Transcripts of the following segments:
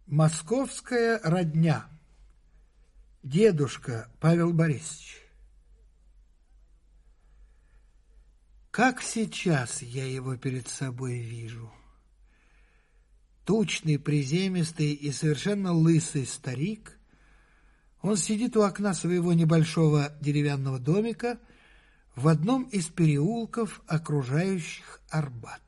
Московская родня. Дедушка Павел Борисович. Как сейчас я его перед собой вижу. Тучный, приземистый и совершенно лысый старик. Он сидит у окна своего небольшого деревянного домика в одном из переулков, окружающих Арбат.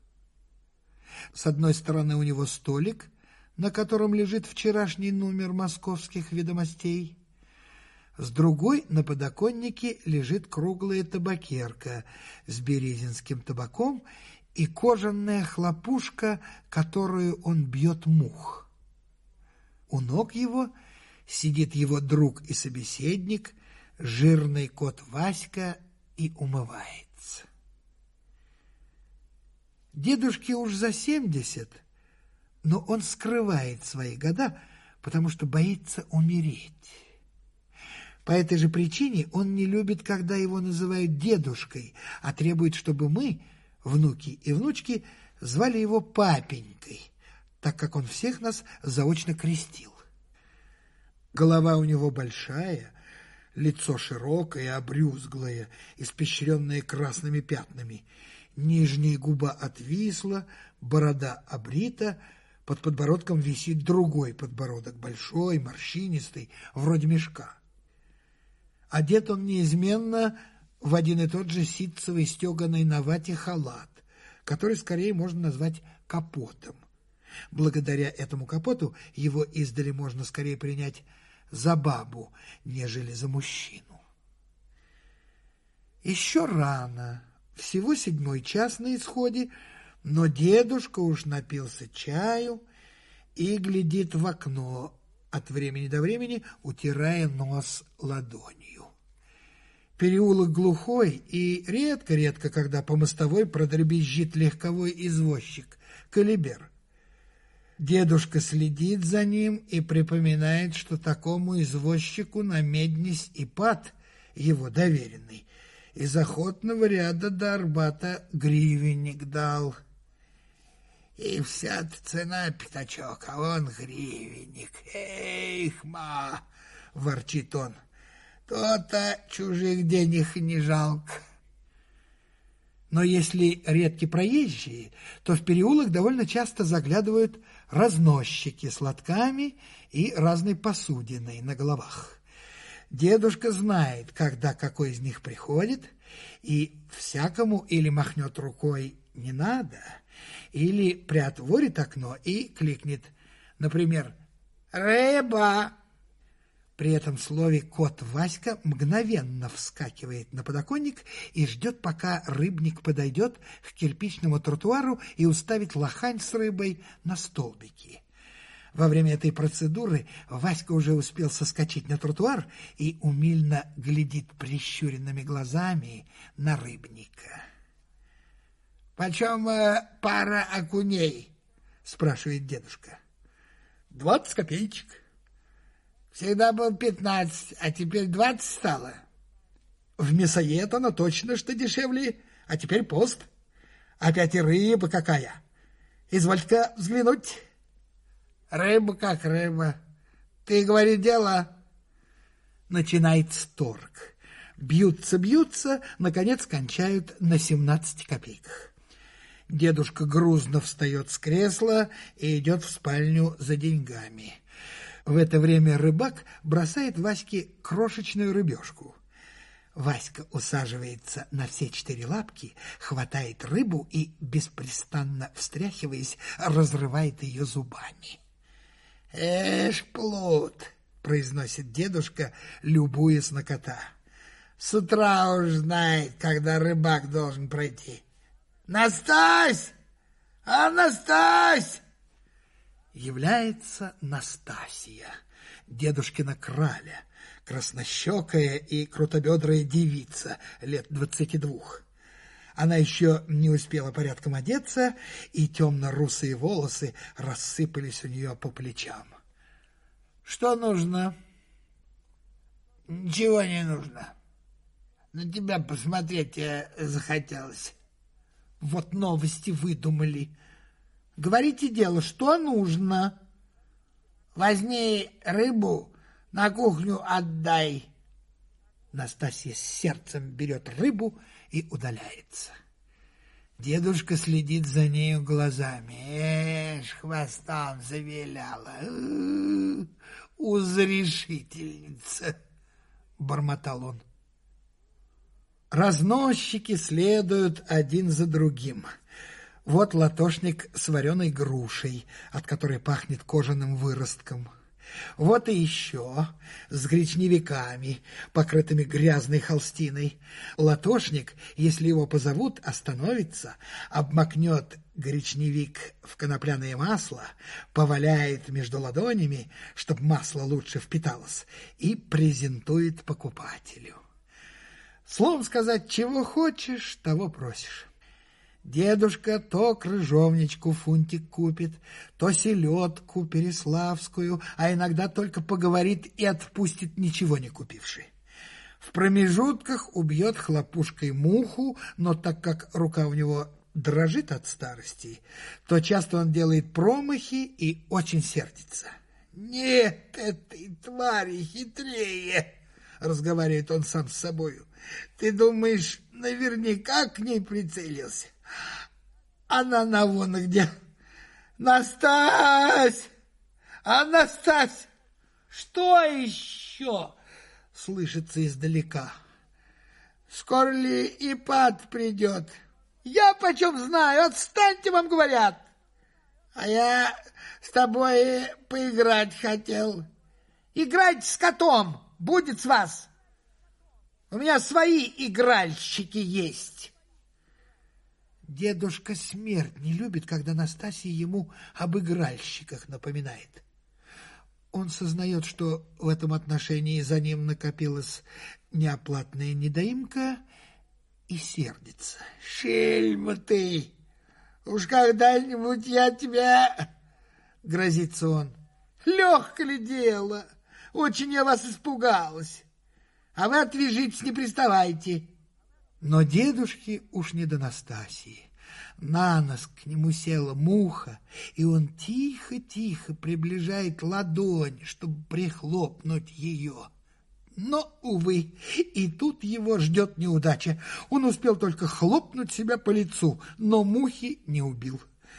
С одной стороны у него столик, на котором лежит вчерашний номер «Московских ведомостей». С другой на подоконнике лежит круглая табакерка с березинским табаком и кожаная хлопушка, которую он бьет мух. У ног его сидит его друг и собеседник, жирный кот Васька, и умывается. Дедушке уж за 70, но он скрывает свои года, потому что боится умереть. По этой же причине он не любит, когда его называют дедушкой, а требует, чтобы мы, внуки и внучки, звали его папенькой, так как он всех нас заочно крестил. Голова у него большая, лицо широкое, обрюзглое, испещренное красными пятнами, нижняя губа отвисла, борода обрита, под подбородком висит другой подбородок, большой, морщинистый, вроде мешка. Одет он неизменно в один и тот же ситцевый стеганый на вате халат, который скорее можно назвать капотом. Благодаря этому капоту его издали можно скорее принять за бабу, нежели за мужчину. Еще рано, всего 7 час на исходе, но дедушка уж напился чаю и глядит в окно, от времени до времени утирая нос ладонью. Переулок глухой, и редко-редко, когда по мостовой продребезжит легковой извозчик, колибер. Дедушка следит за ним и припоминает, что такому извозчику на Меднись и Пат, его доверенный, из охотного ряда до Арбата гривенник дал. И вся-то цена, пятачок, а он гривенник. Эх, ма, ворчит он, то-то чужих денег не жалко. Но если редки проезжие, то в переулок довольно часто заглядывают разносчики с лотками и разной посудиной на головах. Дедушка знает, когда какой из них приходит, и всякому или махнет рукой «не надо», или приотворит окно и кликнет, например, «Рыба!». При этом слове кот Васька мгновенно вскакивает на подоконник и ждет, пока рыбник подойдет к кирпичному тротуару и уставит лохань с рыбой на столбики. Во время этой процедуры Васька уже успел соскочить на тротуар и умильно глядит прищуренными глазами на рыбника. «Почем пара окуней?» – спрашивает дедушка. 20 копеечек. Всегда был 15, а теперь 20 стало. В мясоед оно точно что дешевле, а теперь пост. Опять и рыба какая. Извольте-ка взглянуть. Рыба как рыба. Ты, говори, дело. Начинается торг. Бьются, наконец кончают на 17 копейках. Дедушка грузно встает с кресла и идет в спальню за деньгами. В это время рыбак бросает Ваське крошечную рыбешку. Васька усаживается на все 4 лапки, хватает рыбу и, беспрестанно встряхиваясь, разрывает ее зубами. «Эш, плут!» — произносит дедушка, любуясь на кота. «С утра уж знает, когда рыбак должен пройти. Настась! Настась!» Является Настасья, дедушкина краля, краснощекая и крутобедрая девица лет 22. Она еще не успела порядком одеться, и темно-русые волосы рассыпались у нее по плечам. «Что нужно?» «Ничего не нужно. На тебя посмотреть захотелось». «Вот новости выдумали. Говорите дело, что нужно?» возьми рыбу, на кухню отдай. Настасья с сердцем берет рыбу и удаляется. Дедушка следит за нею глазами. Хвостом завиляла. Узрешительница, бормотал он. Разносчики следуют один за другим. Вот латошник с вареной грушей, от которой пахнет кожаным выростком. Вот и еще с гречневиками, покрытыми грязной холстиной. Латошник, если его позовут, остановится, обмакнет гречневик в конопляное масло, поваляет между ладонями, чтобы масло лучше впиталось, и презентует покупателю. Словом сказать, чего хочешь, того просишь. Дедушка то крыжовничку фунтик купит, то селедку переславскую, а иногда только поговорит и отпустит, ничего не купивши. В промежутках убьет хлопушкой муху, но так как рука у него дрожит от старости, то часто он делает промахи и очень сердится. «Нет этой твари хитрее!» — разговаривает он сам с собою. «Ты думаешь, наверняка к ней прицелился? Она на вон где. Настась! Анастась! Что еще?» — слышится издалека. «Скоро ли Ипат придет?» «Я почем знаю? Отстаньте, вам говорят!» «А я с тобой поиграть хотел». «Играть с котом, будет с вас. У меня свои игральщики есть». Дедушка смерть не любит, когда Настасья ему об игральщиках напоминает. Он сознает, что в этом отношении за ним накопилась неоплатная недоимка, и сердится. «Шельма ты! Уж когда-нибудь я тебя...» — грозится он. «Легко ли дело? Очень я вас испугалась. А вы отвяжитесь, не приставайте». Но дедушке уж не до Настасьи. На нос к нему села муха, и он тихо-тихо приближает ладонь, чтобы прихлопнуть ее. Но, увы, и тут его ждет неудача. Он успел только хлопнуть себя по лицу, но мухи не убил.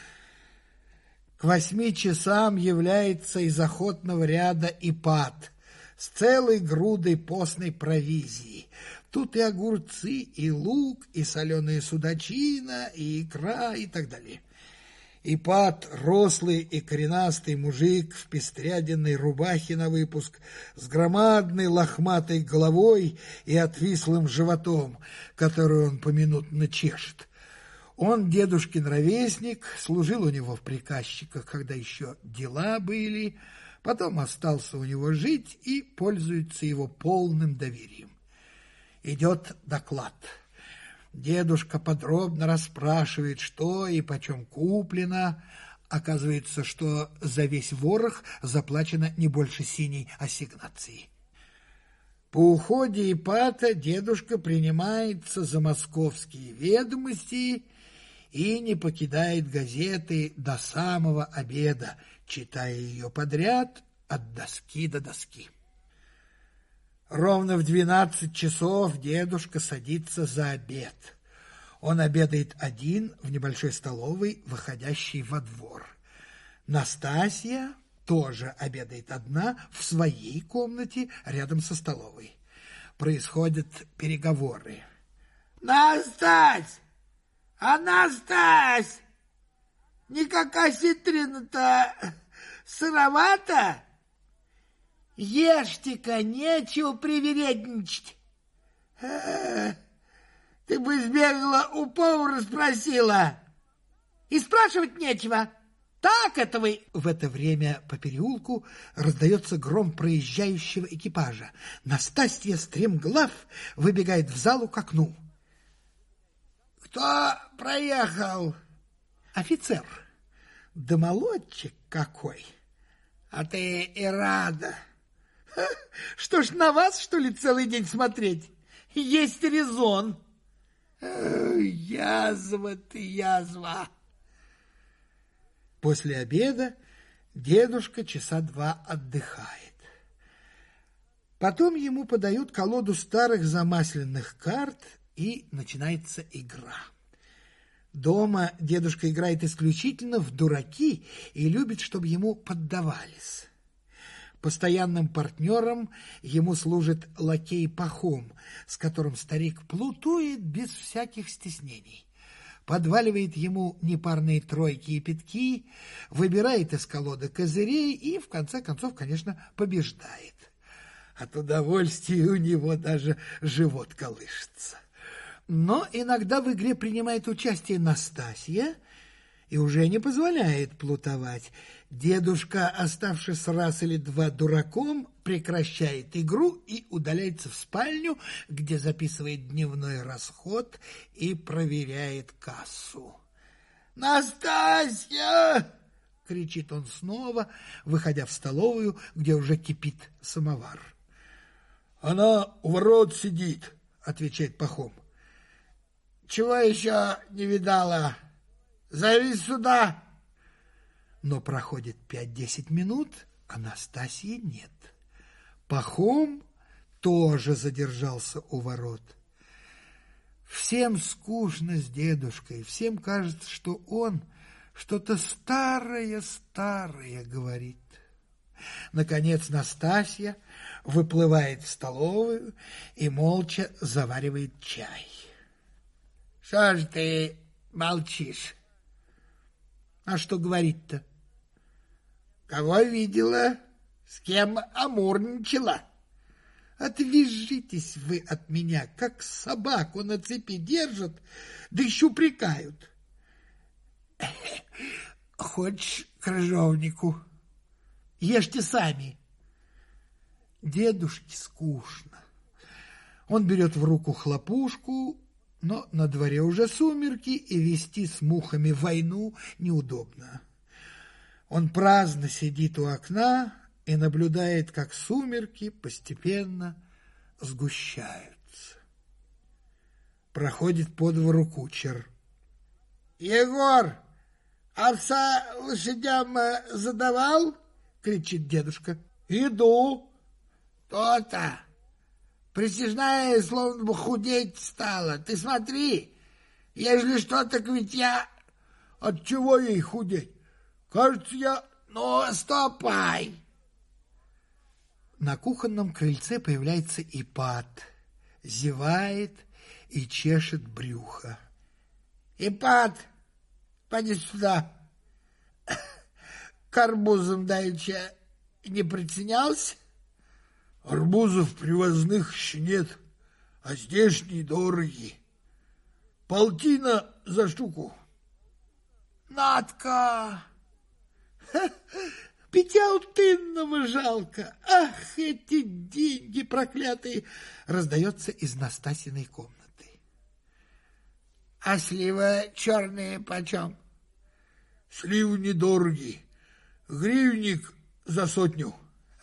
К 8 часам является из охотного ряда Ипат с целой грудой постной провизии. Тут и огурцы, и лук, и соленая судачина, и икра, и так далее. Ипат — рослый и коренастый мужик в пестрядиной рубахе на выпуск, с громадной лохматой головой и отвислым животом, который он поминутно чешет. Он дедушкин ровесник, служил у него в приказчиках, когда еще дела были, потом остался у него жить и пользуется его полным доверием. Идет доклад. Дедушка подробно расспрашивает, что и почем куплено. Оказывается, что за весь ворох заплачено не больше синей ассигнации. По уходе Ипата дедушка принимается за московские ведомости и не покидает газеты до самого обеда, читая ее подряд от доски до доски. Ровно в 12 часов дедушка садится за обед. Он обедает один в небольшой столовой, выходящей во двор. Настасья тоже обедает одна в своей комнате рядом со столовой. Происходят переговоры. «Настась! Анастась! Никакая ситрина-то сыровата? Ешьте-ка, нечего привередничать. Ты бы сбегала у повара спросила. И спрашивать нечего. Так это вы...» В это время по переулку раздается гром проезжающего экипажа. Настасья стремглав выбегает в залу к окну. «Кто проехал?» «Офицер. Да молодчик какой! А ты и рада. Что ж, на вас, что ли, целый день смотреть? Есть резон». «Язва ты, язва!» После обеда Дедушка часа 2 отдыхает. Потом ему подают колоду старых замасленных карт, и начинается игра. Дома дедушка играет исключительно в дураки и любит, чтобы ему поддавались. Постоянным партнером ему служит лакей Пахом, с которым старик плутует без всяких стеснений. Подваливает ему непарные тройки и пятки, выбирает из колоды козырей и, в конце концов, конечно, побеждает. От удовольствия у него даже живот колышется. Но иногда в игре принимает участие Настасья и уже не позволяет плутовать. Дедушка, оставшись раз или два дураком, прекращает игру и удаляется в спальню, где записывает дневной расход и проверяет кассу. «Настасья!» — кричит он снова, выходя в столовую, где уже кипит самовар. «Она у ворот сидит», — отвечает Пахом. «Чего еще не видала? Зови сюда!» Но проходит 5-10 минут, а Настасьи нет. Пахом тоже задержался у ворот. Всем скучно с дедушкой, всем кажется, что он что-то старое-старое говорит. Наконец Настасья выплывает в столовую и молча заваривает чай. «Что ж ты молчишь?» «А что говорить-то?» «Кого видела? С кем амурничала?» «Отвяжитесь вы от меня, как собаку на цепи держат, да еще упрекают». «Хочешь крыжовнику? Ешьте сами». Дедушке скучно. Он берет в руку хлопушку, но на дворе уже сумерки, и вести с мухами войну неудобно. Он праздно сидит у окна и наблюдает, как сумерки постепенно сгущаются. Проходит по двору кучер. «Егор, овса лошадям задавал?» — кричит дедушка. «Иду». «То-то! Присяжная словно бы худеть стала. Ты смотри, ежели что, так ведь я...» «От чего ей худеть? Кажется, я...» «Ну, ступай!» На кухонном крыльце появляется Ипат, зевает и чешет брюхо. «Ипат, поди сюда. К арбузам давеча не приценялся?» «Арбузов привозных еще нет, а здешние дорогие. Полтина за штуку». «Надка! Пятиалтынного жалко! Ах, эти деньги проклятые!» раздается из Настасиной комнаты. «А сливы черные почем?» «Сливы недорогие. Гривенник за 100.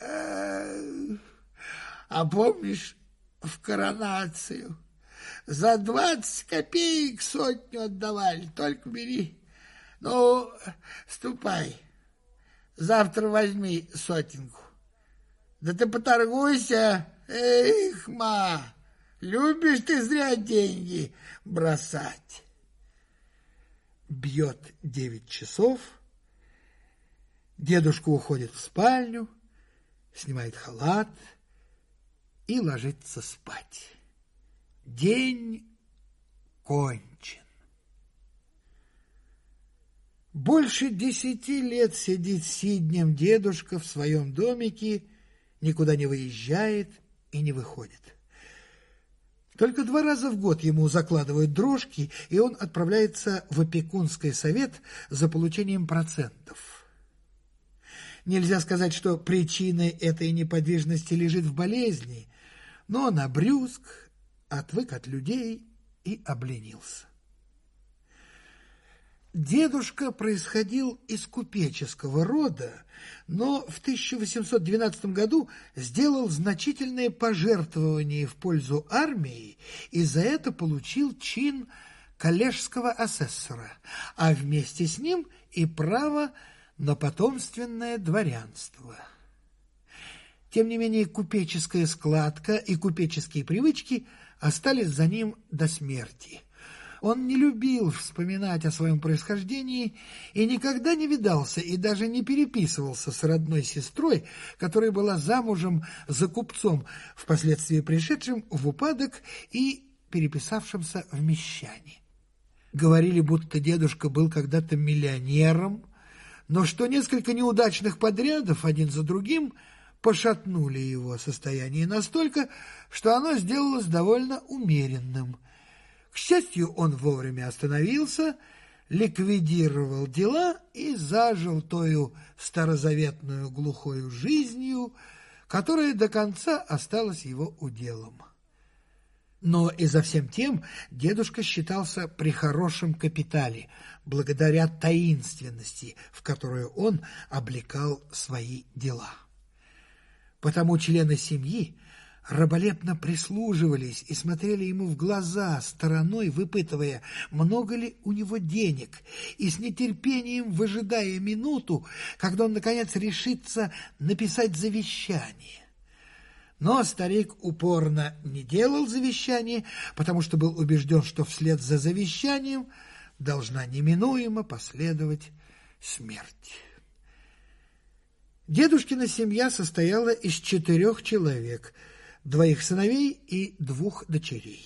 А помнишь, в коронацию за 20 копеек 100 отдавали? Только бери. Ну, ступай. Завтра возьми 100. Да ты поторгуйся. Эх, ма, любишь ты зря деньги бросать». Бьет 9 часов. Дедушка уходит в спальню, снимает халат и ложится спать. День кончен. Больше 10 лет сидит сиднем дедушка в своем домике, никуда не выезжает и не выходит. Только 2 раза в год ему закладывают дрожки, и он отправляется в опекунский совет за получением процентов. Нельзя сказать, что причиной этой неподвижности лежит в болезни, но он обрюзг, отвык от людей и обленился. Дедушка происходил из купеческого рода, но в 1812 году сделал значительные пожертвования в пользу армии и за это получил чин коллежского асессора, а вместе с ним и право на потомственное дворянство. Тем не менее, купеческая складка и купеческие привычки остались за ним до смерти. Он не любил вспоминать о своем происхождении и никогда не видался и даже не переписывался с родной сестрой, которая была замужем за купцом, впоследствии пришедшим в упадок и переписавшимся в мещане. Говорили, будто дедушка был когда-то миллионером, но что несколько неудачных подрядов один за другим пошатнули его состояние настолько, что оно сделалось довольно умеренным. К счастью, он вовремя остановился, ликвидировал дела и зажил тою старозаветную глухою жизнью, которая до конца осталась его уделом. Но и за всем тем дедушка считался при хорошем капитале, благодаря таинственности, в которую он облекал свои дела. Потому члены семьи раболепно прислуживались и смотрели ему в глаза, стороной выпытывая, много ли у него денег, и с нетерпением выжидая минуту, когда он, наконец, решится написать завещание. Но старик упорно не делал завещание, потому что был убежден, что вслед за завещанием должна неминуемо последовать смерть. Дедушкина семья состояла из 4 человек, 2 сыновей и 2 дочерей.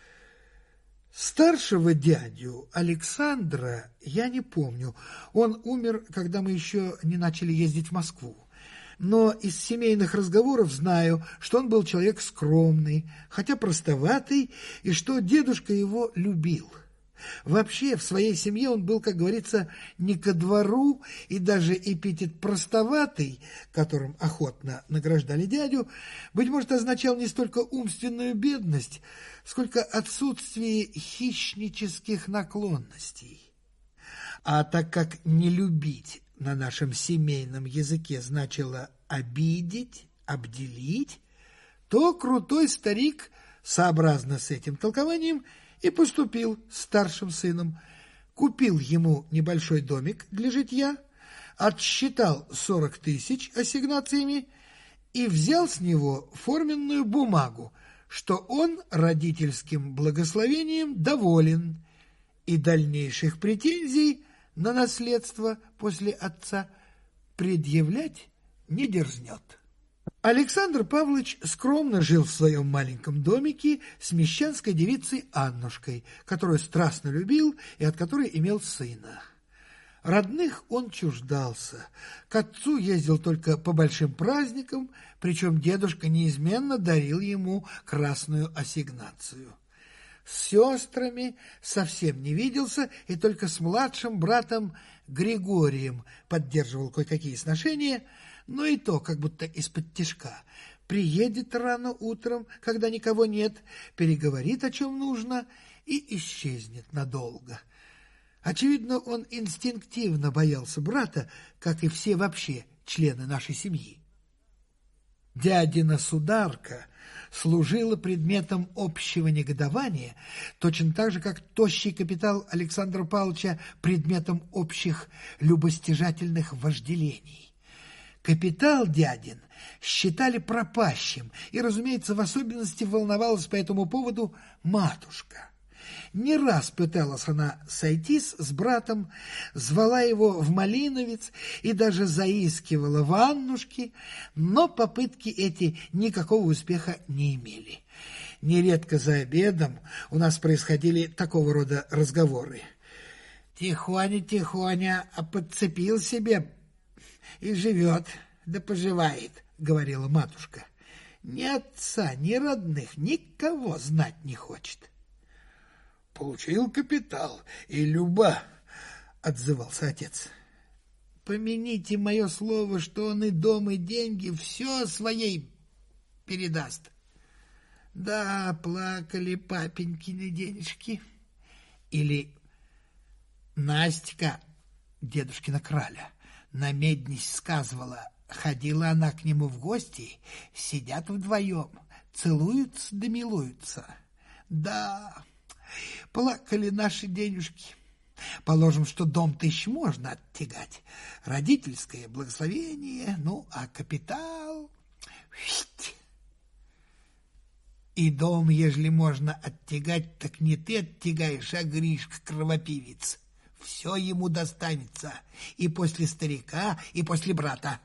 Старшего дядю Александра я не помню. Он умер, когда мы еще не начали ездить в Москву. Но из семейных разговоров знаю, что он был человек скромный, хотя простоватый, и что дедушка его любил. Вообще, в своей семье он был, как говорится, не ко двору, и даже эпитет «простоватый», которым охотно награждали дядю, быть может, означал не столько умственную бедность, сколько отсутствие хищнических наклонностей. А так как «не любить» на нашем семейном языке значило обидеть, обделить, то крутой старик, сообразно с этим толкованием, и поступил старшим сыном, купил ему небольшой домик для житья, отсчитал 40 тысяч ассигнациями и взял с него форменную бумагу, что он родительским благословением доволен и дальнейших претензий на наследство после отца предъявлять не дерзнет. Александр Павлович скромно жил в своем маленьком домике с мещанской девицей Аннушкой, которую страстно любил и от которой имел сына. Родных он чуждался, к отцу ездил только по большим праздникам, причем дедушка неизменно дарил ему красную ассигнацию. С сестрами совсем не виделся и только с младшим братом Григорием поддерживал кое-какие сношения, но и то как будто из-под тишка. Приедет рано утром, когда никого нет, переговорит, о чем нужно, и исчезнет надолго. Очевидно, он инстинктивно боялся брата, как и все вообще члены нашей семьи. Дядина сударка служила предметом общего негодования, точно так же, как тощий капитал Александра Павловича предметом общих любостяжательных вожделений. Капитал дядин считали пропащим, и, разумеется, в особенности волновалась по этому поводу матушка. Не раз пыталась она сойтись с братом, звала его в Малиновец и даже заискивала в Аннушке, но попытки эти никакого успеха не имели. Нередко за обедом у нас происходили такого рода разговоры. «Тихоня, а подцепил себе и живет, да поживает», — говорила матушка. «Ни отца, ни родных, никого знать не хочет». «Получил капитал, и люба», — отзывался отец. «Помяните мое слово, что он и дом, и деньги все своей передаст». «Да, плакали папенькины денежки». Или Настя, дедушкина краля, на меднись сказывала, ходила она к нему в гости, сидят вдвоем, целуются да милуются. Да, плакали наши денежки. Положим, что дом-то еще можно оттягать. Родительское благословение, ну, а капитал... И дом, ежели можно оттягать, так не ты оттягаешь, а Гришка кровопивец. Все ему достанется, и после старика, и после брата.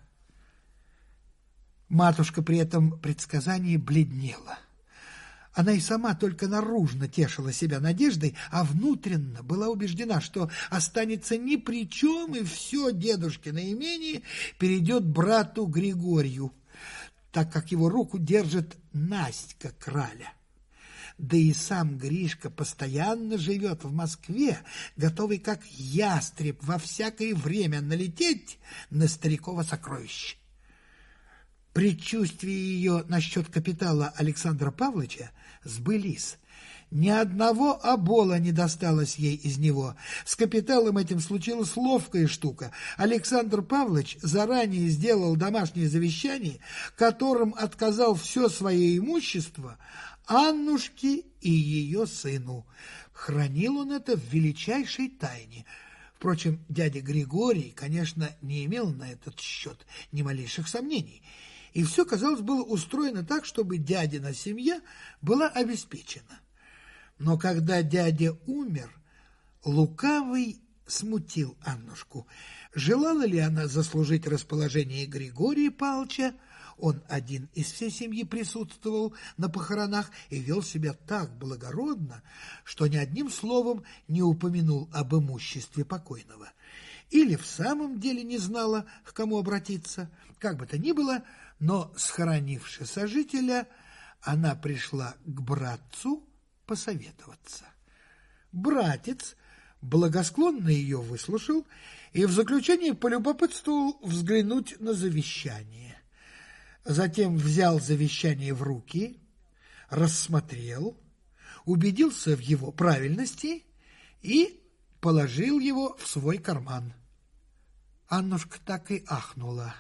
Матушка при этом предсказании бледнела. Она и сама только наружно тешила себя надеждой, а внутренно была убеждена, что останется ни при чем, и все дедушкино имение перейдет брату Григорию, так как его руку держит Настя Краля. Да и сам Гришка постоянно живет в Москве, готовый как ястреб во всякое время налететь на стариково сокровище. Предчувствия ее насчет капитала Александра Павловича сбылись. Ни одного обола не досталось ей из него. С капиталом этим случилась ловкая штука. Александр Павлович заранее сделал домашнее завещание, которым отказал все свое имущество Аннушке и ее сыну. Хранил он это в величайшей тайне. Впрочем, дядя Григорий, конечно, не имел на этот счет ни малейших сомнений. И все, казалось, было устроено так, чтобы дядина семья была обеспечена. Но когда дядя умер, лукавый смутил Аннушку. Желала ли она заслужить расположение Григория Павловича? Он один из всей семьи присутствовал на похоронах и вел себя так благородно, что ни одним словом не упомянул об имуществе покойного. Или в самом деле не знала, к кому обратиться. Как бы то ни было, но, схоронивши сожителя, она пришла к братцу посоветоваться. Братец благосклонно ее выслушал и в заключение полюбопытствовал взглянуть на завещание. Затем взял завещание в руки, рассмотрел, убедился в его правильности и положил его в свой карман. Аннушка так и ахнула.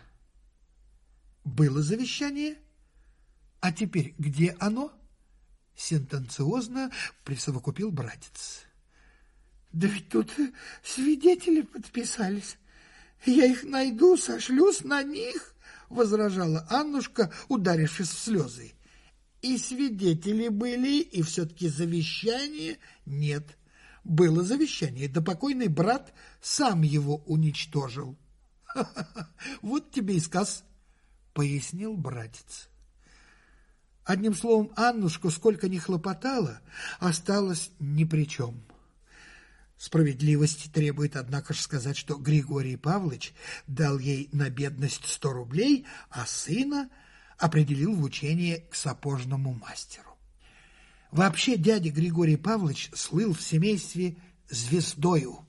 Было завещание, а теперь где оно? Сентенциозно присовокупил братец. Да ведь тут свидетели подписались. Я их найду, сошлюсь на них, возражала Аннушка, ударившись в слезы. И свидетели были, и все-таки завещания нет. Было завещание, да покойный брат сам его уничтожил. Вот тебе и сказ, пояснил братец. Одним словом, Аннушка, сколько ни хлопотала, осталась ни при чем. Справедливости требует, однако же, сказать, что Григорий Павлович дал ей на бедность 100 рублей, а сына определил в учение к сапожному мастеру. Вообще дядя Григорий Павлович слыл в семействе звездою.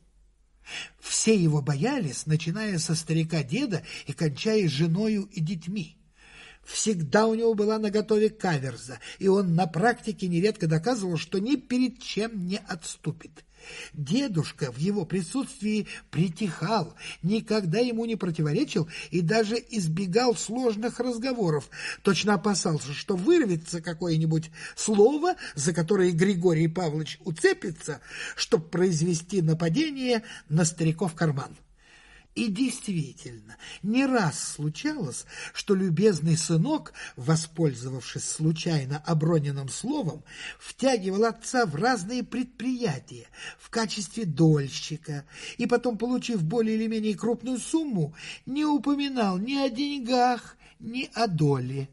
Все его боялись, начиная со старика-деда и кончая женою и детьми. Всегда у него была наготове каверза, и он на практике нередко доказывал, что ни перед чем не отступит. Дедушка в его присутствии притихал, никогда ему не противоречил и даже избегал сложных разговоров, точно опасался, что вырвется какое-нибудь слово, за которое Григорий Павлович уцепится, чтобы произвести нападение на стариков карман. И действительно, не раз случалось, что любезный сынок, воспользовавшись случайно оброненным словом, втягивал отца в разные предприятия в качестве дольщика, и потом, получив более или менее крупную сумму, не упоминал ни о деньгах, ни о доле.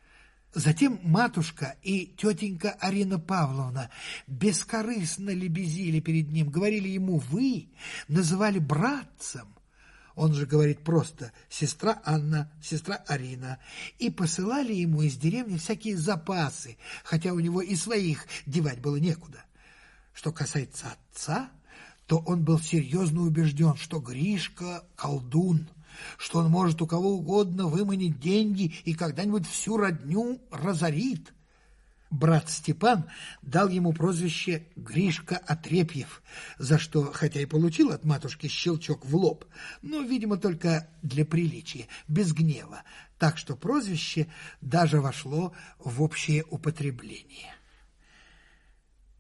Затем матушка и тетенька Арина Павловна бескорыстно лебезили перед ним, говорили ему «вы», называли братцем. Он же говорит просто «сестра Анна», «сестра Арина», и посылали ему из деревни всякие запасы, хотя у него и своих девать было некуда. Что касается отца, то он был серьезно убежден, что Гришка – колдун, что он может у кого угодно выманить деньги и когда-нибудь всю родню разорит. Брат Степан дал ему прозвище Гришка Отрепьев, за что, хотя и получил от матушки щелчок в лоб, но, видимо, только для приличия, без гнева, так что прозвище даже вошло в общее употребление.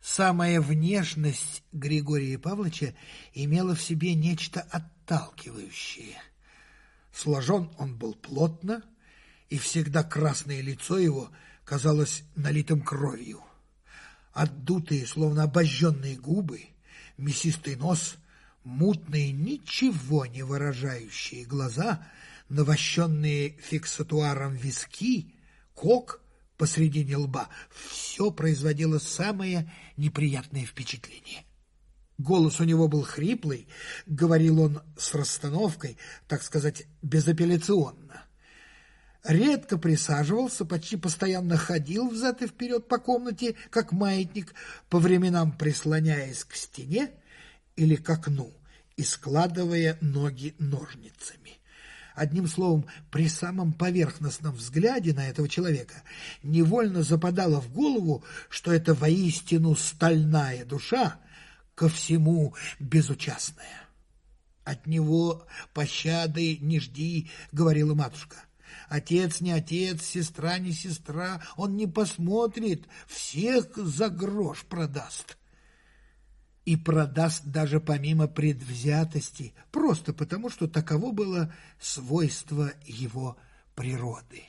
Самая внешность Григория Павловича имела в себе нечто отталкивающее. Сложен он был плотно, и всегда красное лицо его казалось налитым кровью. Отдутые, словно обожженные губы, мясистый нос, мутные, ничего не выражающие глаза, навощенные фиксатуаром виски, кок посредине лба — все производило самое неприятное впечатление. Голос у него был хриплый, говорил он с расстановкой, так сказать, безапелляционно. Редко присаживался, почти постоянно ходил взад и вперед по комнате, как маятник, по временам прислоняясь к стене или к окну и складывая ноги ножницами. Одним словом, при самом поверхностном взгляде на этого человека невольно западало в голову, что это воистину стальная душа, ко всему безучастная. «От него пощады не жди», — говорила матушка. «Отец не отец, сестра не сестра, он не посмотрит, всех за грош продаст». И продаст даже помимо предвзятости, просто потому, что таково было свойство его природы.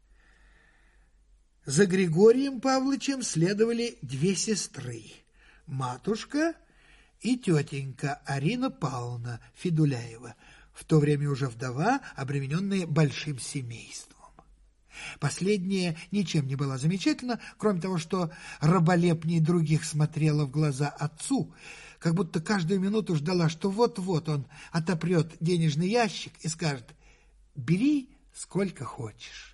За Григорием Павловичем следовали две сестры, матушка и тетенька Арина Павловна Федуляева, в то время уже вдова, обремененная большим семейством. Последняя ничем не была замечательна, кроме того, что раболепней других смотрела в глаза отцу, как будто каждую минуту ждала, что вот-вот он отопрет денежный ящик и скажет: «Бери сколько хочешь».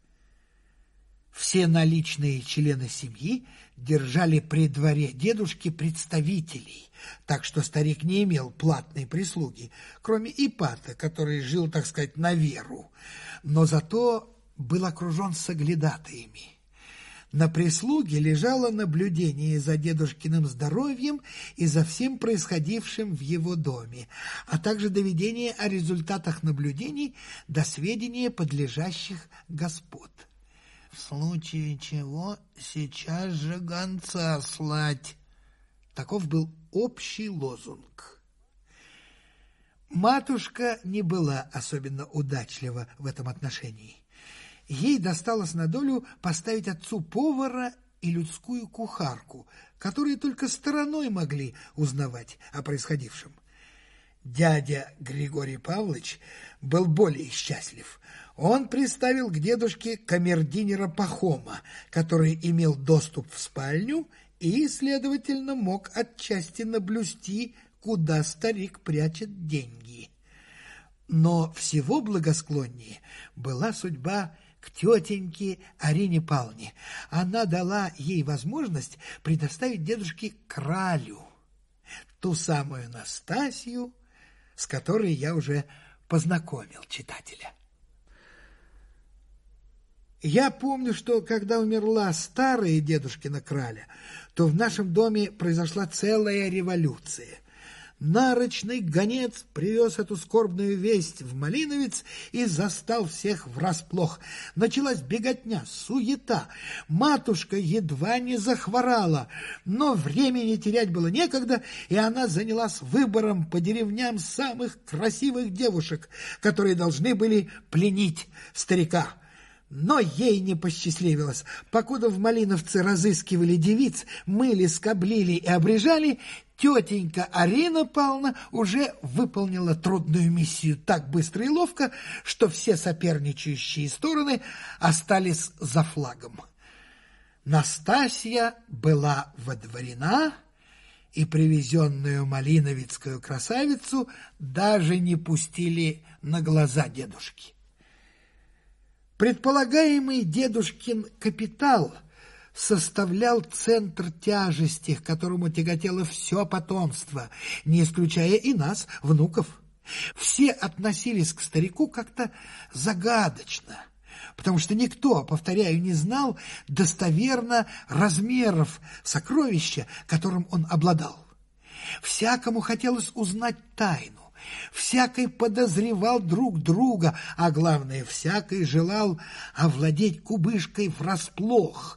Все наличные члены семьи держали при дворе дедушки представителей, так что старик не имел платной прислуги, кроме Ипата, который жил, так сказать, на веру, но зато был окружен соглядатаями. На прислуге лежало наблюдение за дедушкиным здоровьем и за всем происходившим в его доме, а также доведение о результатах наблюдений до сведения подлежащих господ. В случае чего сейчас же гонца слать. Таков был общий лозунг. Матушка не была особенно удачлива в этом отношении. Ей досталось на долю поставить отцу повара и людскую кухарку, которые только стороной могли узнавать о происходившем. Дядя Григорий Павлович был более счастлив. Он приставил к дедушке камердинера Пахома, который имел доступ в спальню и, следовательно, мог отчасти наблюсти, куда старик прячет деньги. Но всего благосклоннее была судьба к тетеньке Арине Павловне. Она дала ей возможность предоставить дедушке кралю, ту самую Настасью, с которой я уже познакомил читателя. Я помню, что когда умерла старая дедушкина краля, то в нашем доме произошла целая революция. Нарочный гонец привез эту скорбную весть в Малиновец и застал всех врасплох. Началась беготня, суета. Матушка едва не захворала, но времени терять было некогда, и она занялась выбором по деревням самых красивых девушек, которые должны были пленить старика. Но ей не посчастливилось. Покуда в Малиновце разыскивали девиц, мыли, скоблили и обрежали, тетенька Арина Павловна уже выполнила трудную миссию так быстро и ловко, что все соперничающие стороны остались за флагом. Настасья была водворена, и привезенную малиновецкую красавицу даже не пустили на глаза дедушки. Предполагаемый дедушкин капитал составлял центр тяжести, к которому тяготело все потомство, не исключая и нас, внуков. Все относились к старику как-то загадочно, потому что никто, повторяю, не знал достоверно размеров сокровища, которым он обладал. Всякому хотелось узнать тайну. Всякий подозревал друг друга, а главное, всякий желал овладеть кубышкой врасплох.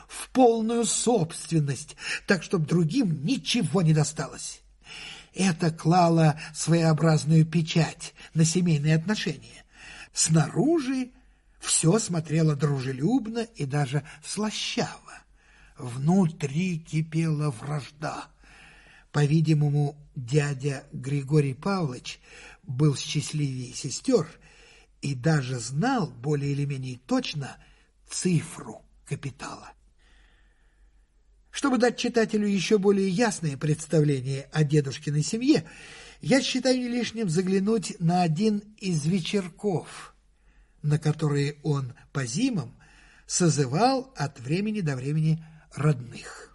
в полную собственность, так, чтобы другим ничего не досталось. Это клало своеобразную печать на семейные отношения. Снаружи все смотрело дружелюбно и даже слащаво. Внутри кипела вражда. По-видимому, дядя Григорий Павлович был счастливее сестер и даже знал более или менее точно цифру капитала. Чтобы дать читателю еще более ясное представление о дедушкиной семье, я считаю не лишним заглянуть на один из вечерков, на которые он по зимам созывал от времени до времени родных.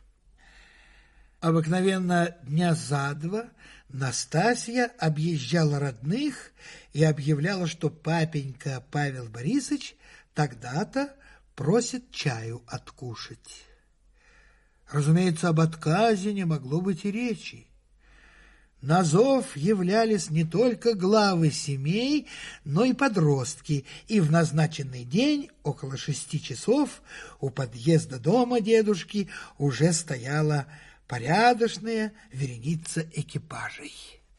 Обыкновенно дня за два Настасья объезжала родных и объявляла, что папенька Павел Борисович тогда-то просит чаю откушать. Разумеется, об отказе не могло быть и речи. На зов являлись не только главы семей, но и подростки, и в назначенный день около 6 часов у подъезда дома дедушки уже стояла порядочная вереница экипажей.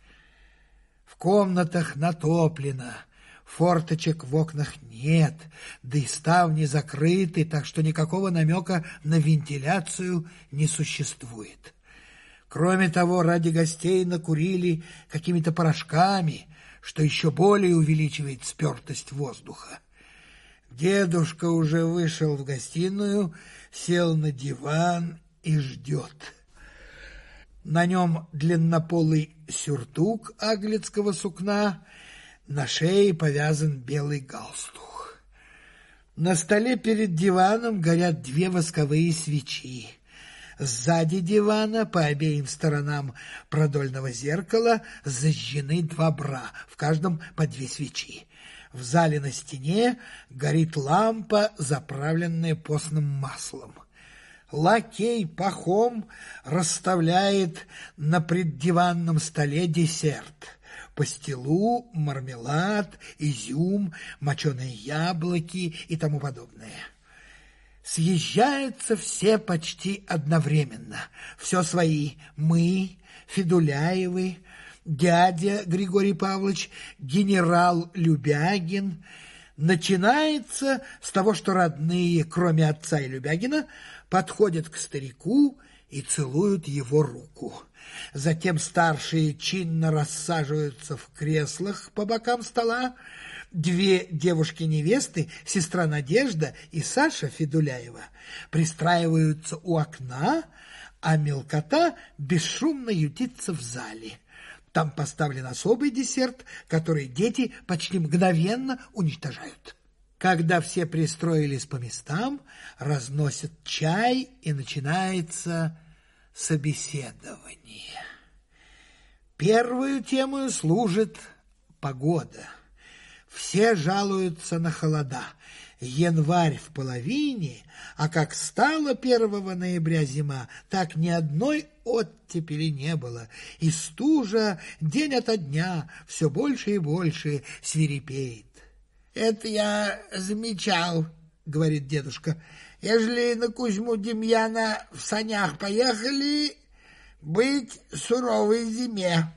В комнатах натоплено, форточек в окнах нет, да и ставни закрыты, так что никакого намека на вентиляцию не существует. Кроме того, ради гостей накурили какими-то порошками, что еще более увеличивает спертость воздуха. Дедушка уже вышел в гостиную, сел на диван и ждет. На нем длиннополый сюртук аглицкого сукна, на шее повязан белый галстук. На столе перед диваном горят 2 восковые свечи. Сзади дивана, по обеим сторонам продольного зеркала, зажжены 2 бра, в каждом по 2 свечи. В зале на стене горит лампа, заправленная постным маслом. Лакей пахом расставляет на преддиванном столе десерт. Пастилу, мармелад, изюм, моченые яблоки и тому подобное. Съезжаются все почти одновременно. Все свои: мы, Федуляевы, дядя Григорий Павлович, генерал Любягин. Начинается с того, что родные, кроме отца и Любягина, подходят к старику и целуют его руку. Затем старшие чинно рассаживаются в креслах по бокам стола. 2 девушки-невесты, сестра Надежда и Саша Федуляева, пристраиваются у окна, а мелкота бесшумно ютится в зале. Там поставлен особый десерт, который дети почти мгновенно уничтожают. Когда все пристроились по местам, разносят чай, и начинается собеседование. Первую темою служит погода. Все жалуются на холода. Январь в половине, а как стало 1 ноября зима, так ни одной оттепели не было, и стужа день ото дня все больше и больше свирепеет. «Это я замечал, — говорит дедушка, — ежели на Кузьму Демьяна в санях поехали, быть суровой зиме».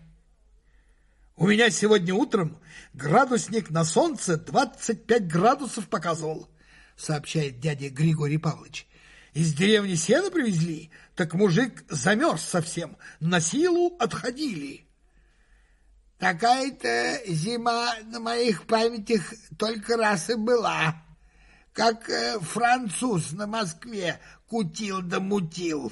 «У меня сегодня утром градусник на солнце 25 градусов показывал, — сообщает дядя Григорий Павлович. Из деревни сено привезли, так мужик замерз совсем, на силу отходили». «Такая-то зима на моих памятях только раз и была, как француз на Москве кутил да мутил».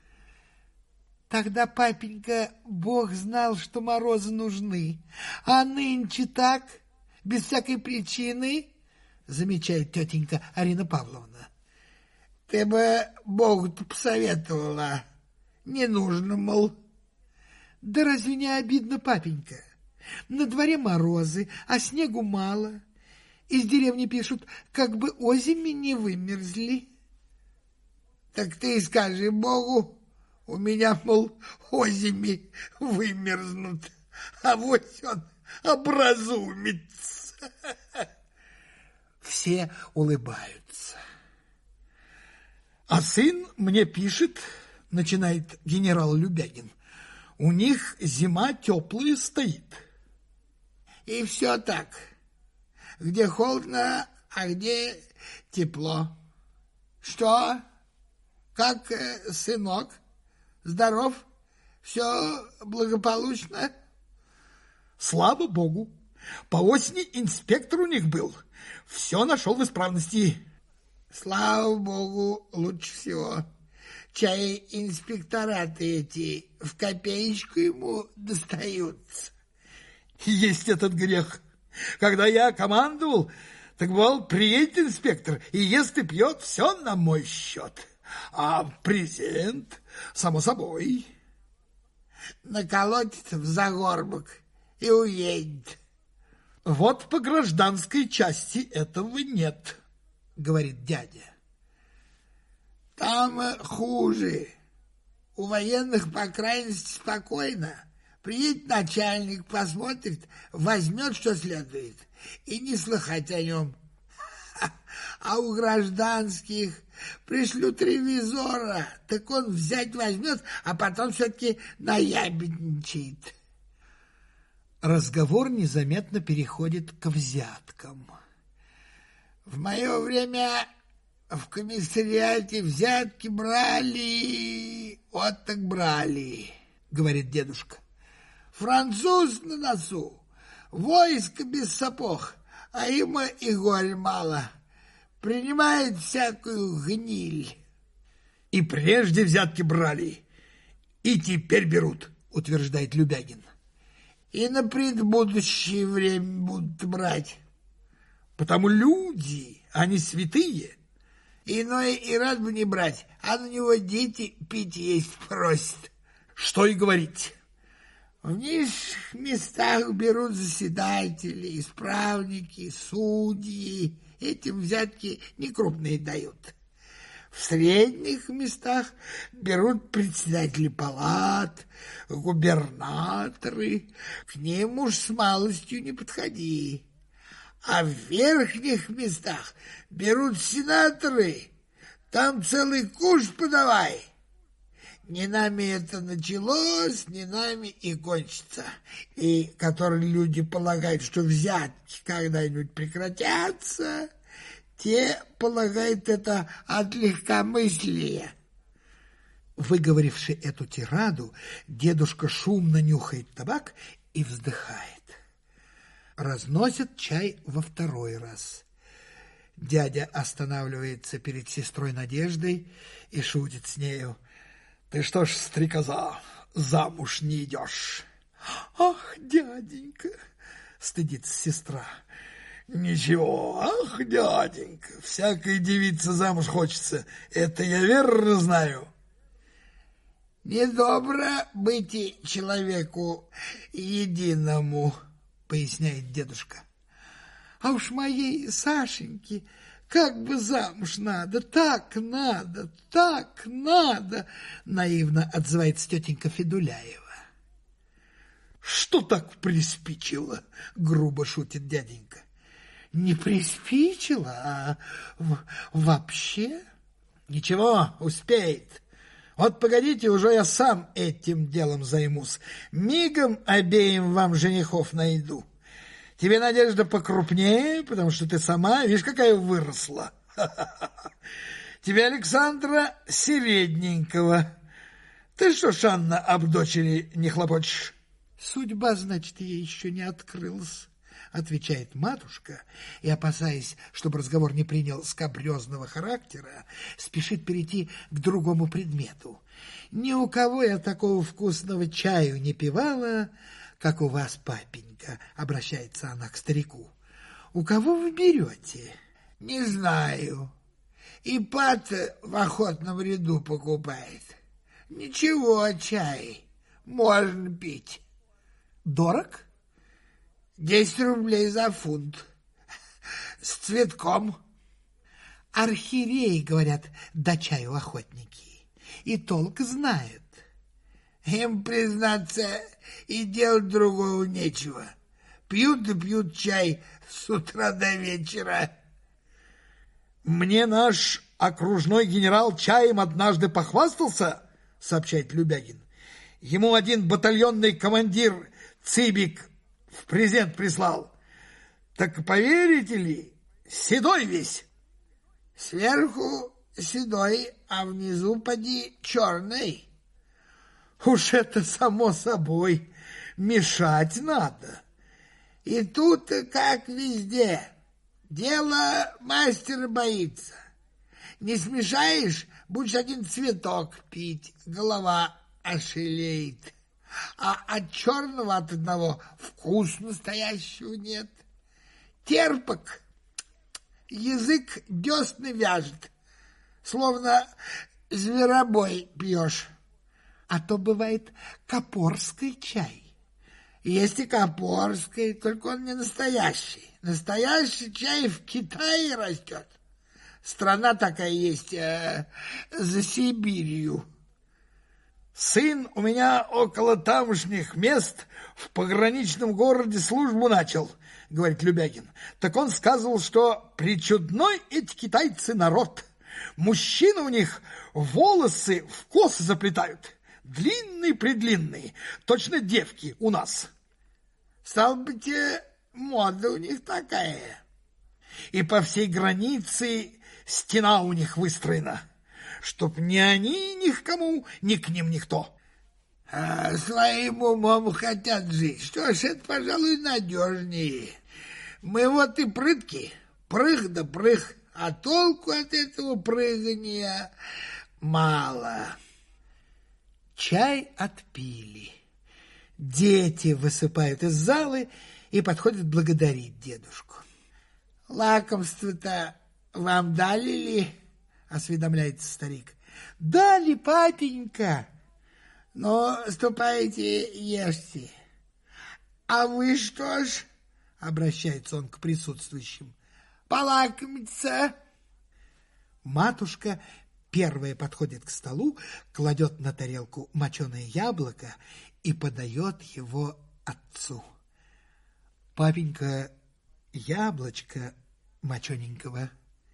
«Тогда, папенька, Бог знал, что морозы нужны, а нынче так, без всякой причины, — замечает тетенька Арина Павловна. — Ты бы Богу-то посоветовала, не нужно, мол. — Да разве не обидно, папенька? На дворе морозы, а снегу мало. Из деревни пишут, как бы озими не вымерзли. — Так ты и скажи Богу, у меня, мол, озими вымерзнут, а вот он образумится. Все улыбаются. А сын мне пишет, начинает генерал Любягин, у них зима теплая стоит. И все так. Где холодно, а где тепло. Что? Как сынок? Здоров? Все благополучно? Слава богу. По осени инспектор у них был. Все нашел в исправности. Слава богу, лучше всего. Чай инспектораты эти в копеечку ему достаются. Есть этот грех. Когда я командовал, так бывал, приедет инспектор и ест и пьет все на мой счет. А презент, само собой. Наколотится в загорбок и уедет. Вот по гражданской части этого нет, говорит дядя. Там хуже. У военных, по крайности, спокойно. Приедет начальник, посмотрит, возьмет, что следует, и не слыхать о нем. А у гражданских пришлют ревизора, так он взять возьмет, а потом все-таки наябедничает. Разговор незаметно переходит к взяткам. В мое время в комиссариате взятки брали, вот так брали, говорит дедушка. Француз на носу, войско без сапог, а им и горь мало. Принимает всякую гниль. И прежде взятки брали, и теперь берут, утверждает Любягин. И на предбудущее время будут брать. Потому люди, они святые. Иной и рад бы не брать, а на него дети пить есть просят. Что и говорить. В низших местах берут заседатели, исправники, судьи. Этим взятки некрупные дают. В средних местах берут председатели палат, губернаторы. К ним уж с малостью не подходи. А в верхних местах берут сенаторы. Там целый куш подавай. Не нами это началось, не нами и кончится. И которые люди полагают, что взятки когда-нибудь прекратятся, те полагают это от легкомыслия. Выговоривши эту тираду, дедушка шумно нюхает табак и вздыхает. Разносят чай во второй раз. Дядя останавливается перед сестрой Надеждой и шутит с нею. Ты что ж, стрекоза, замуж не идешь? Ах, дяденька, стыдится сестра. Ничего, ах, дяденька, всякой девице замуж хочется, это я верно знаю. Недобро быть и человеку единому, поясняет дедушка. А уж моей Сашеньке как бы замуж надо, так надо, наивно отзывается тетенька Федуляева. Что так приспичило? Грубо шутит дяденька. Не приспичило, а вообще? Ничего, успеет. Вот погодите, уже я сам этим делом займусь. Мигом обеим вам женихов найду. Тебе, Надежда, покрупнее, потому что ты сама, видишь, какая выросла. Тебе, Александра, средненького. Ты что ж, Анна, об дочери не хлопочешь? Судьба, значит, ей еще не открылась, отвечает матушка, и, опасаясь, чтобы разговор не принял скабрезного характера, спешит перейти к другому предмету. Ни у кого я такого вкусного чаю не пивала, как у вас, папенька, обращается она к старику. У кого вы берете? Не знаю. Ипат в охотном ряду покупает. Ничего, чай, можно пить. Дорог? 10 рублей за фунт. С цветком. Архиереи, говорят, до чаю охотники. И толк знают. Им, признаться, и делать другого нечего. Пьют и пьют чай с утра до вечера. Мне наш окружной генерал чаем однажды похвастался, сообщает Любягин. Ему один батальонный командир Цыбик в презент прислал. Так поверите ли, седой весь. Сверху седой, а внизу поди черный. Уж это само собой, мешать надо. И тут, как везде, дело мастера боится. Не смешаешь, будешь один цветок пить, голова ошелеет. А от черного от одного вкус настоящего нет. Терпок, язык десны вяжет, словно зверобой пьешь. А то бывает копорский чай. Есть и копорский, только он не настоящий. Настоящий чай в Китае растет. Страна такая есть, за Сибирью. Сын у меня около тамошних мест в пограничном городе службу начал, говорит Любягин. Так он сказывал, что причудной эти китайцы народ. Мужчины у них волосы в косы заплетают, длинные-предлинные, точно девки у нас. Стало быть, мода у них такая. И по всей границе стена у них выстроена, чтоб ни они ни к кому, ни к ним никто. Своим умом хотят жить. Что ж, это, пожалуй, надежнее. Мы вот и прытки, прыг да прыг, а толку от этого прыгания мало. Чай отпили. Дети высыпают из залы и подходят благодарить дедушку. Лакомство-то вам дали ли? Осведомляется старик. Дали, папенька. Ну, ступайте, ешьте. А вы что ж? Обращается он к присутствующим. Полакомиться? Матушка первая подходит к столу, кладет на тарелку моченое яблоко и подает его отцу. Папенька яблочко мочененького.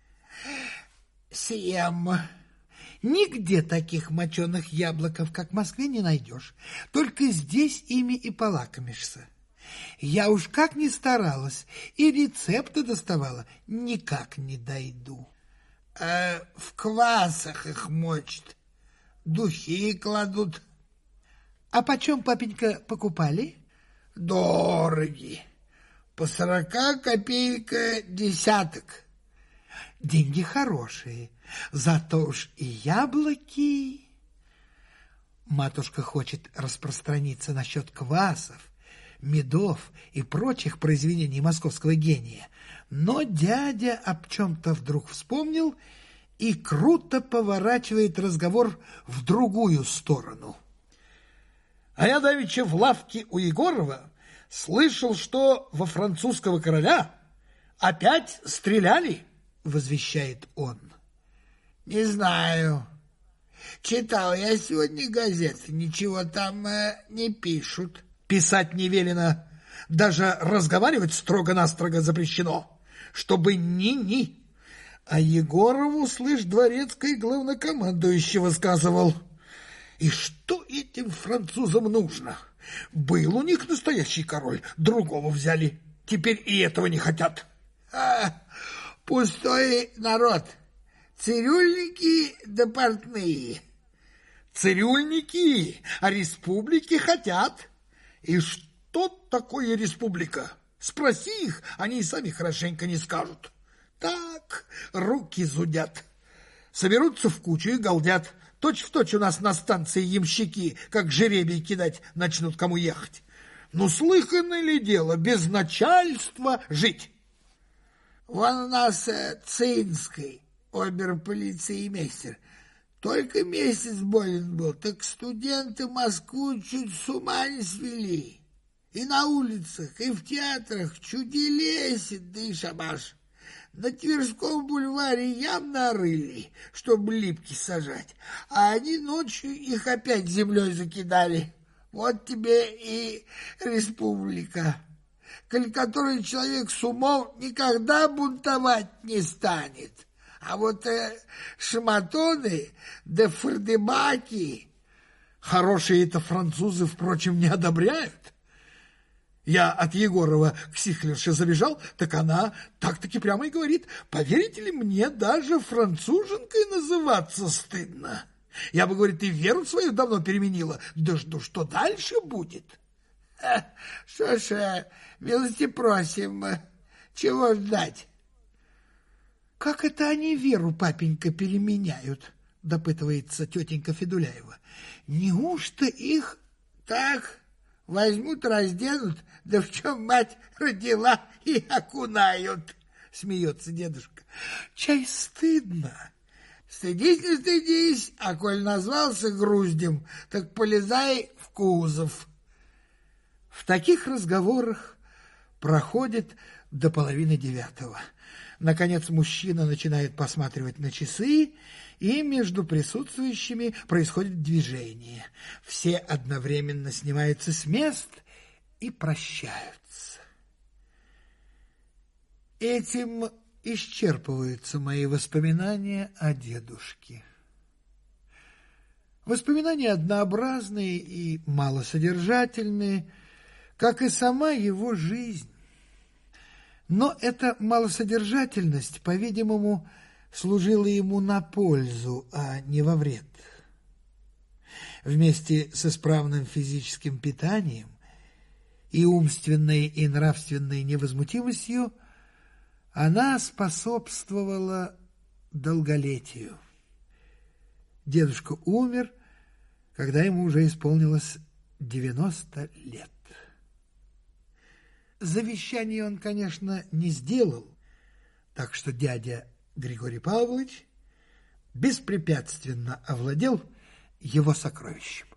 Съем. Нигде таких моченых яблоков, как в Москве, не найдешь. Только здесь ими и полакомишься. Я уж как ни старалась, и рецепты доставала, никак не дойду. В квасах их мочат, духи кладут. А почем, папенька, покупали? Дороги. По 40 копеек десяток. Деньги хорошие, зато уж и яблоки. Матушка хочет распространиться насчет квасов, медов и прочих произведений московского гения, но дядя об чем-то вдруг вспомнил и круто поворачивает разговор в другую сторону. А я давеча в лавке у Егорова слышал, что во французского короля опять стреляли, возвещает он. Не знаю. Читал я сегодня газеты, ничего там не пишут. Писать не велено, даже разговаривать строго-настрого запрещено, чтобы ни-ни. А Егорову, слышь, дворецкий главнокомандующего сказывал. И что этим французам нужно? Был у них настоящий король, другого взяли, теперь и этого не хотят. Пустой народ, цирюльники да портные. Цирюльники, а республики хотят. И что такое республика? Спроси их, они и сами хорошенько не скажут. Так, руки зудят. Соберутся в кучу и галдят. Точь-в-точь у нас на станции ямщики, как жеребий кидать, начнут кому ехать. Ну, слыхано ли дело без начальства жить? Вон у нас Цинский, обер-полицеймейстер, только месяц болен был, так студенты Москву чуть с ума не свели. И на улицах, и в театрах чуделесит, да и шабаш. На Тверском бульваре ям нарыли, чтобы липки сажать, а они ночью их опять землей закидали. Вот тебе и республика, коль который человек с умом никогда бунтовать не станет. А вот шматоны да фардебаки хорошие-то французы, впрочем, не одобряют. Я от Егорова к Сихлерше забежал, так она так-таки прямо и говорит: поверите ли, мне даже француженкой называться стыдно. Я бы, говорит, и веру свою давно переменила. Да жду, что дальше будет. Что ж, милости просим, чего ждать? Как это они веру, папенька, переменяют? Допытывается тетенька Федуляева. Неужто их так возьмут, разденут, да в чем мать родила и окунают? Смеется дедушка. Чай стыдно. Стыдись, не стыдись, а коль назвался груздем, так полезай в кузов. В таких разговорах проходит до 8:30. Наконец мужчина начинает посматривать на часы, и между присутствующими происходит движение. Все одновременно снимаются с мест и прощаются. Этим исчерпываются мои воспоминания о дедушке. Воспоминания однообразные и малосодержательные, как и сама его жизнь. Но эта малосодержательность, по-видимому, служила ему на пользу, а не во вред. Вместе с исправным физическим питанием и умственной и нравственной невозмутимостью она способствовала долголетию. Дедушка умер, когда ему уже исполнилось 90 лет. Завещание он, конечно, не сделал, так что дядя Григорий Павлович беспрепятственно овладел его сокровищем.